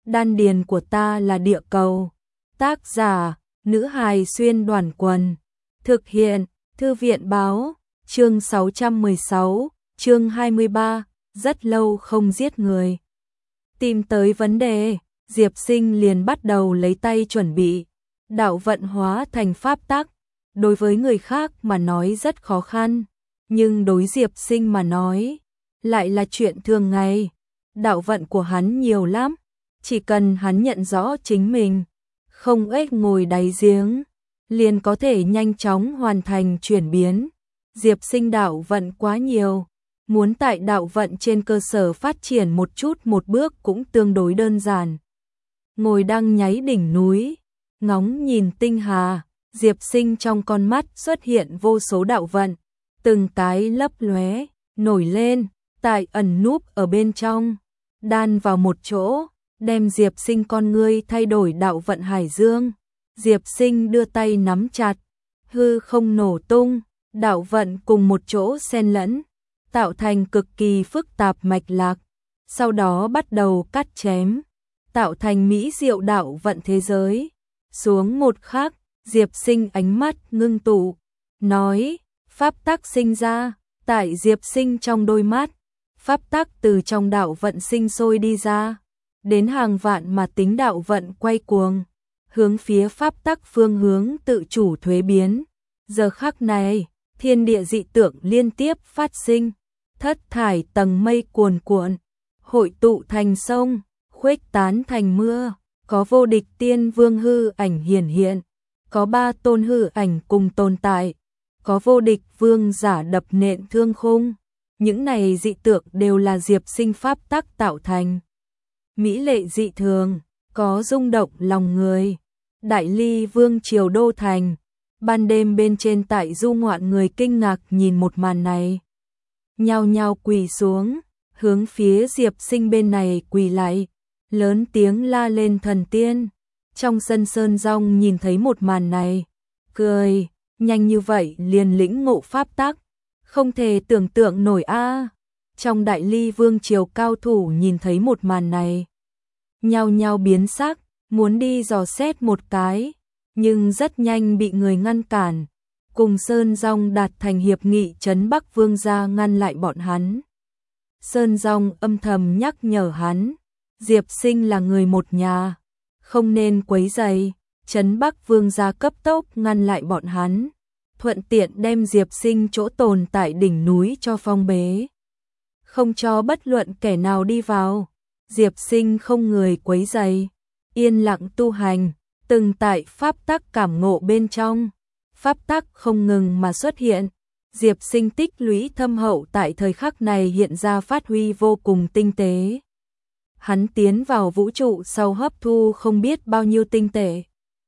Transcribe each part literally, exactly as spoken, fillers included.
đan điền của ta là địa cầu. Tác giả, nữ hài xuyên đoàn quần. Thực hiện, thư viện báo, chương sáu trăm mười sáu, chương hai mươi ba, rất lâu không giết người. Tìm tới vấn đề, Diệp Sinh liền bắt đầu lấy tay chuẩn bị. Đạo vận hóa thành pháp tắc, đối với người khác mà nói rất khó khăn, nhưng đối Diệp Sinh mà nói, lại là chuyện thường ngày. Đạo vận của hắn nhiều lắm, chỉ cần hắn nhận rõ chính mình, không ếch ngồi đáy giếng, liền có thể nhanh chóng hoàn thành chuyển biến. Diệp Sinh đạo vận quá nhiều, muốn tại đạo vận trên cơ sở phát triển một chút một bước cũng tương đối đơn giản. Ngồi đang nháy đỉnh núi, ngóng nhìn tinh hà, Diệp Sinh trong con mắt xuất hiện vô số đạo vận, từng cái lấp lóe, nổi lên, tại ẩn núp ở bên trong, đan vào một chỗ, đem Diệp Sinh con ngươi thay đổi đạo vận hải dương. Diệp Sinh đưa tay nắm chặt, hư không nổ tung, đạo vận cùng một chỗ xen lẫn, tạo thành cực kỳ phức tạp mạch lạc, sau đó bắt đầu cắt chém, tạo thành mỹ diệu đạo vận thế giới. Xuống một khắc, Diệp Sinh ánh mắt ngưng tụ, nói, pháp tắc sinh ra, tại Diệp Sinh trong đôi mắt, pháp tắc từ trong đạo vận sinh sôi đi ra, đến hàng vạn mà tính đạo vận quay cuồng, hướng phía pháp tắc phương hướng tự chủ thuế biến. Giờ khắc này, thiên địa dị tượng liên tiếp phát sinh, thất thải tầng mây cuồn cuộn, hội tụ thành sông, khuếch tán thành mưa, có vô địch tiên vương hư ảnh hiển hiện, có ba tôn hư ảnh cùng tồn tại, có vô địch vương giả đập nện thương khung. Những này dị tượng đều là Diệp Sinh pháp tắc tạo thành. Mỹ lệ dị thường, có rung động lòng người. Đại Ly Vương triều đô thành, ban đêm bên trên tại du ngoạn người kinh ngạc nhìn một màn này, nhao nhao quỳ xuống, hướng phía Diệp Sinh bên này quỳ lại, lớn tiếng la lên thần tiên. Trong sân Sơn Rong nhìn thấy một màn này, cười, nhanh như vậy liền lĩnh ngộ pháp tắc, không thể tưởng tượng nổi a. Trong Đại Ly Vương triều cao thủ nhìn thấy một màn này, nhao nhao biến sắc, muốn đi dò xét một cái, nhưng rất nhanh bị người ngăn cản. Cùng Sơn Rong đạt thành hiệp nghị trấn Bắc Vương gia ngăn lại bọn hắn. Sơn Rong âm thầm nhắc nhở hắn, Diệp Sinh là người một nhà, không nên quấy rầy. Trấn Bắc Vương gia cấp tốc ngăn lại bọn hắn, thuận tiện đem Diệp Sinh chỗ tồn tại đỉnh núi cho phong bế, không cho bất luận kẻ nào đi vào. Diệp Sinh không người quấy rầy, yên lặng tu hành, từng tại pháp tắc cảm ngộ bên trong, pháp tắc không ngừng mà xuất hiện. Diệp Sinh tích lũy thâm hậu tại thời khắc này hiện ra phát huy vô cùng tinh tế. Hắn tiến vào vũ trụ sau hấp thu không biết bao nhiêu tinh tệ,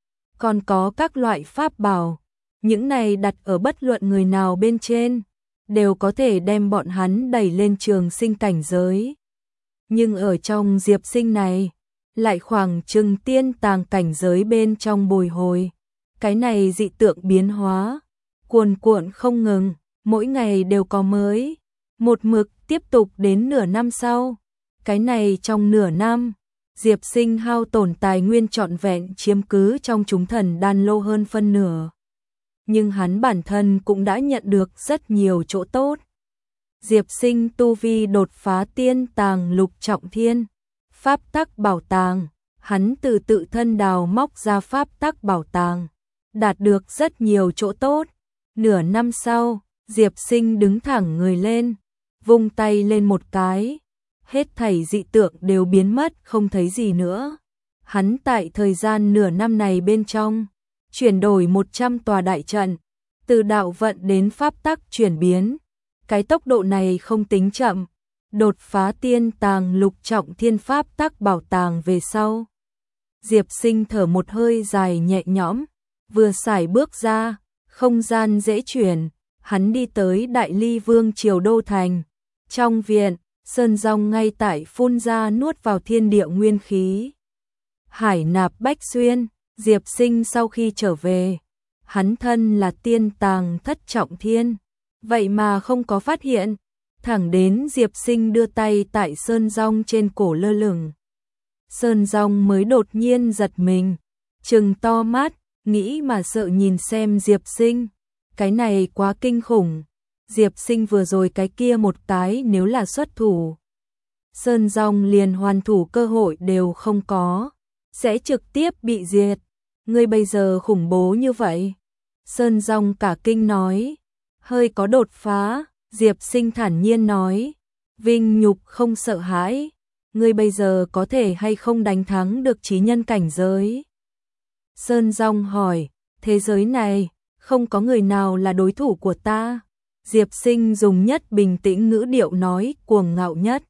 còn có các loại pháp bảo, những này đặt ở bất luận người nào bên trên, đều có thể đem bọn hắn đẩy lên trường sinh cảnh giới. Nhưng ở trong Diệp Sinh này, lại khoảng chừng tiên tàng cảnh giới bên trong bồi hồi. Cái này dị tượng biến hóa, cuồn cuộn không ngừng, mỗi ngày đều có mới, một mực tiếp tục đến nửa năm sau. Cái này trong nửa năm, Diệp Sinh hao tổn tài nguyên trọn vẹn chiếm cứ trong chúng thần đan lô hơn phân nửa. Nhưng hắn bản thân cũng đã nhận được rất nhiều chỗ tốt. Diệp Sinh tu vi đột phá tiên tàng lục trọng thiên, pháp tắc bảo tàng, hắn từ tự thân đào móc ra pháp tắc bảo tàng, đạt được rất nhiều chỗ tốt. Nửa năm sau, Diệp Sinh đứng thẳng người lên, vung tay lên một cái, hết thảy dị tượng đều biến mất không thấy gì nữa. Hắn tại thời gian nửa năm này bên trong, chuyển đổi một trăm tòa đại trận, từ đạo vận đến pháp tắc chuyển biến. Cái tốc độ này không tính chậm, đột phá tiên tàng lục trọng thiên pháp tắc bảo tàng về sau. Diệp Sinh thở một hơi dài nhẹ nhõm, vừa xài bước ra, không gian dễ chuyển, hắn đi tới Đại Ly Vương triều đô thành. Trong viện, Sơn Rong ngay tại phun ra nuốt vào thiên địa nguyên khí. Hải nạp bách xuyên, Diệp Sinh sau khi trở về, hắn thân là tiên tàng thất trọng thiên, vậy mà không có phát hiện, thẳng đến Diệp Sinh đưa tay tại Sơn Rong trên cổ lơ lửng. Sơn Dòng mới đột nhiên giật mình, trừng to mắt, nghĩ mà sợ nhìn xem Diệp Sinh. Cái này quá kinh khủng. Diệp Sinh vừa rồi cái kia một cái nếu là xuất thủ, Sơn Dòng liền hoàn thủ cơ hội đều không có, sẽ trực tiếp bị diệt. Ngươi bây giờ khủng bố như vậy. Sơn Dòng cả kinh nói, hơi có đột phá. Diệp Sinh thản nhiên nói, vinh nhục không sợ hãi. Ngươi bây giờ có thể hay không đánh thắng được chí nhân cảnh giới? Sơn Dòng hỏi, thế giới này không có người nào là đối thủ của ta. Diệp Sinh dùng nhất bình tĩnh ngữ điệu nói, cuồng ngạo nhất.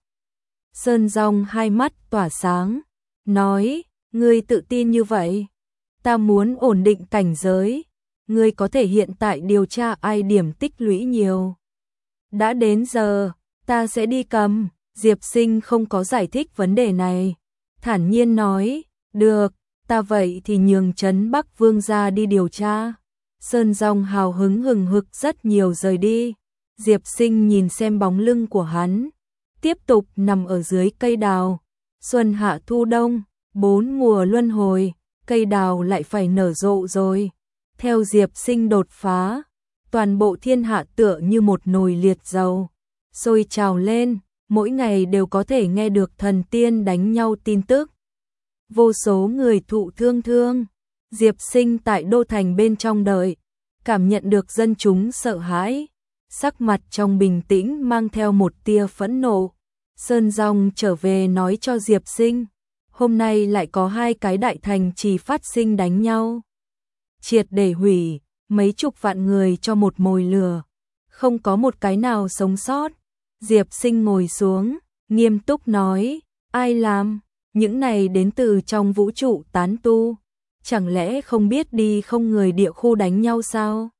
Sơn Dòng hai mắt tỏa sáng, nói, ngươi tự tin như vậy? Ta muốn ổn định cảnh giới. Ngươi có thể hiện tại điều tra ai điểm tích lũy nhiều. Đã đến giờ, ta sẽ đi cầm. Diệp Sinh không có giải thích vấn đề này, thản nhiên nói, được, ta vậy thì nhường Trấn Bắc Vương gia đi điều tra. Sơn Dòng hào hứng hừng hực rất nhiều rời đi. Diệp Sinh nhìn xem bóng lưng của hắn, tiếp tục nằm ở dưới cây đào. Xuân hạ thu đông, bốn mùa luân hồi, cây đào lại phải nở rộ rồi. Theo Diệp Sinh đột phá, toàn bộ thiên hạ tựa như một nồi liệt dầu, sôi trào lên, mỗi ngày đều có thể nghe được thần tiên đánh nhau tin tức. Vô số người thụ thương thương. Diệp Sinh tại đô thành bên trong đợi, cảm nhận được dân chúng sợ hãi, sắc mặt trong bình tĩnh mang theo một tia phẫn nộ. Sơn Dòng trở về nói cho Diệp Sinh, hôm nay lại có hai cái đại thành trì phát sinh đánh nhau. Triệt để hủy, mấy chục vạn người cho một mồi lửa, không có một cái nào sống sót. Diệp Sinh ngồi xuống, nghiêm túc nói, ai làm? Những này đến từ trong vũ trụ tán tu. Chẳng lẽ không biết đi không người địa khu đánh nhau sao?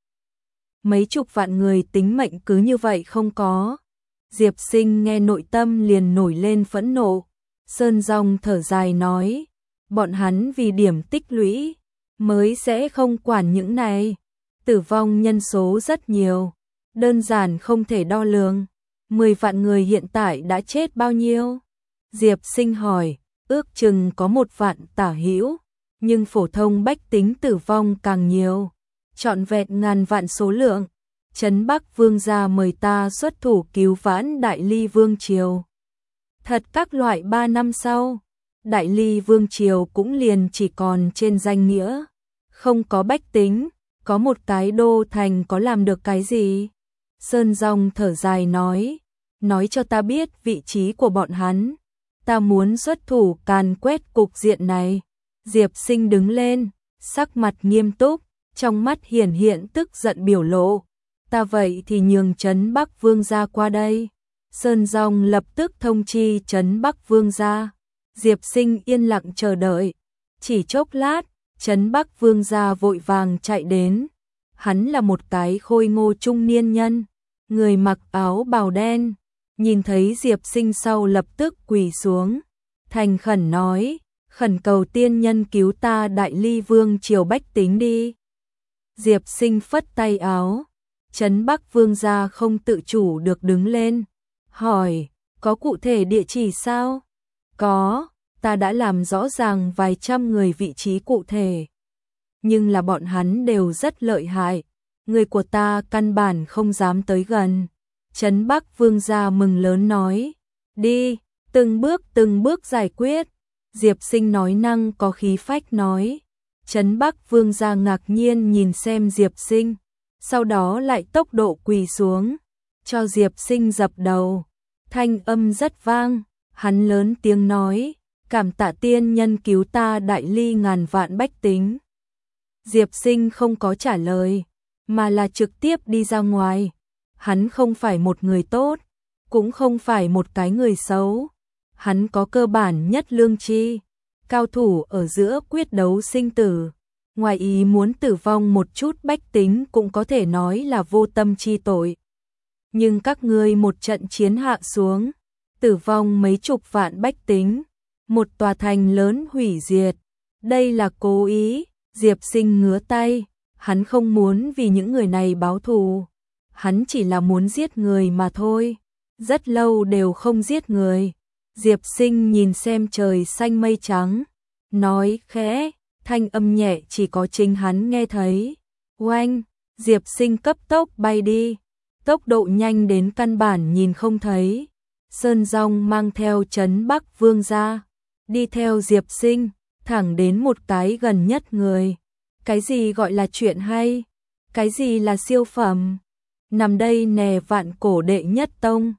Mấy chục vạn người tính mệnh cứ như vậy không có. Diệp Sinh nghe nội tâm liền nổi lên phẫn nộ. Sơn Dòng thở dài nói, bọn hắn vì điểm tích lũy, mới sẽ không quản những này. Tử vong nhân số rất nhiều, đơn giản không thể đo lường. Mười vạn người hiện tại đã chết bao nhiêu? Diệp Sinh hỏi, ước chừng có một vạn tả hữu, nhưng phổ thông bách tính tử vong càng nhiều, trọn vẹn ngàn vạn số lượng. Trấn Bắc Vương gia mời ta xuất thủ cứu vãn Đại Ly Vương Triều. Thật các loại ba năm sau, Đại Ly Vương Triều cũng liền chỉ còn trên danh nghĩa, không có bách tính, có một cái đô thành có làm được cái gì? Sơn Dòng thở dài nói, nói cho ta biết vị trí của bọn hắn, ta muốn xuất thủ càn quét cục diện này. Diệp Sinh đứng lên, sắc mặt nghiêm túc, trong mắt hiển hiện tức giận biểu lộ. Ta vậy thì nhường Trấn Bắc Vương gia qua đây. Sơn Dòng lập tức thông chi Trấn Bắc Vương gia. Diệp Sinh yên lặng chờ đợi. Chỉ chốc lát, Trấn Bắc Vương gia vội vàng chạy đến. Hắn là một cái khôi ngô trung niên nhân, người mặc áo bào đen. Nhìn thấy Diệp Sinh sau lập tức quỳ xuống, thành khẩn nói, khẩn cầu tiên nhân cứu ta Đại Ly Vương triều bách tính đi. Diệp Sinh phất tay áo, Trấn Bắc Vương gia không tự chủ được đứng lên, hỏi, có cụ thể địa chỉ sao? Có, ta đã làm rõ ràng vài trăm người vị trí cụ thể. Nhưng là bọn hắn đều rất lợi hại, người của ta căn bản không dám tới gần. Trấn Bắc Vương gia mừng lớn nói, đi, từng bước từng bước giải quyết. Diệp Sinh nói năng có khí phách nói. Trấn Bắc Vương gia ngạc nhiên nhìn xem Diệp Sinh, sau đó lại tốc độ quỳ xuống, cho Diệp Sinh dập đầu. Thanh âm rất vang, hắn lớn tiếng nói, cảm tạ tiên nhân cứu ta Đại Ly ngàn vạn bách tính. Diệp Sinh không có trả lời, mà là trực tiếp đi ra ngoài. Hắn không phải một người tốt, cũng không phải một cái người xấu. Hắn có cơ bản nhất lương tri, cao thủ ở giữa quyết đấu sinh tử. Ngoài ý muốn tử vong một chút bách tính cũng có thể nói là vô tâm chi tội. Nhưng các ngươi một trận chiến hạ xuống, tử vong mấy chục vạn bách tính, một tòa thành lớn hủy diệt. Đây là cố ý. Diệp Sinh ngứa tay, hắn không muốn vì những người này báo thù. Hắn chỉ là muốn giết người mà thôi. Rất lâu đều không giết người. Diệp Sinh nhìn xem trời xanh mây trắng, nói khẽ, thanh âm nhẹ chỉ có chính hắn nghe thấy. Oanh, Diệp Sinh cấp tốc bay đi, tốc độ nhanh đến căn bản nhìn không thấy. Sơn Dòng mang theo Trấn Bắc Vương ra, đi theo Diệp Sinh, thẳng đến một cái gần nhất người. Cái gì gọi là chuyện hay? Cái gì là siêu phẩm? Nằm đây nè, Vạn Cổ đệ nhất tông.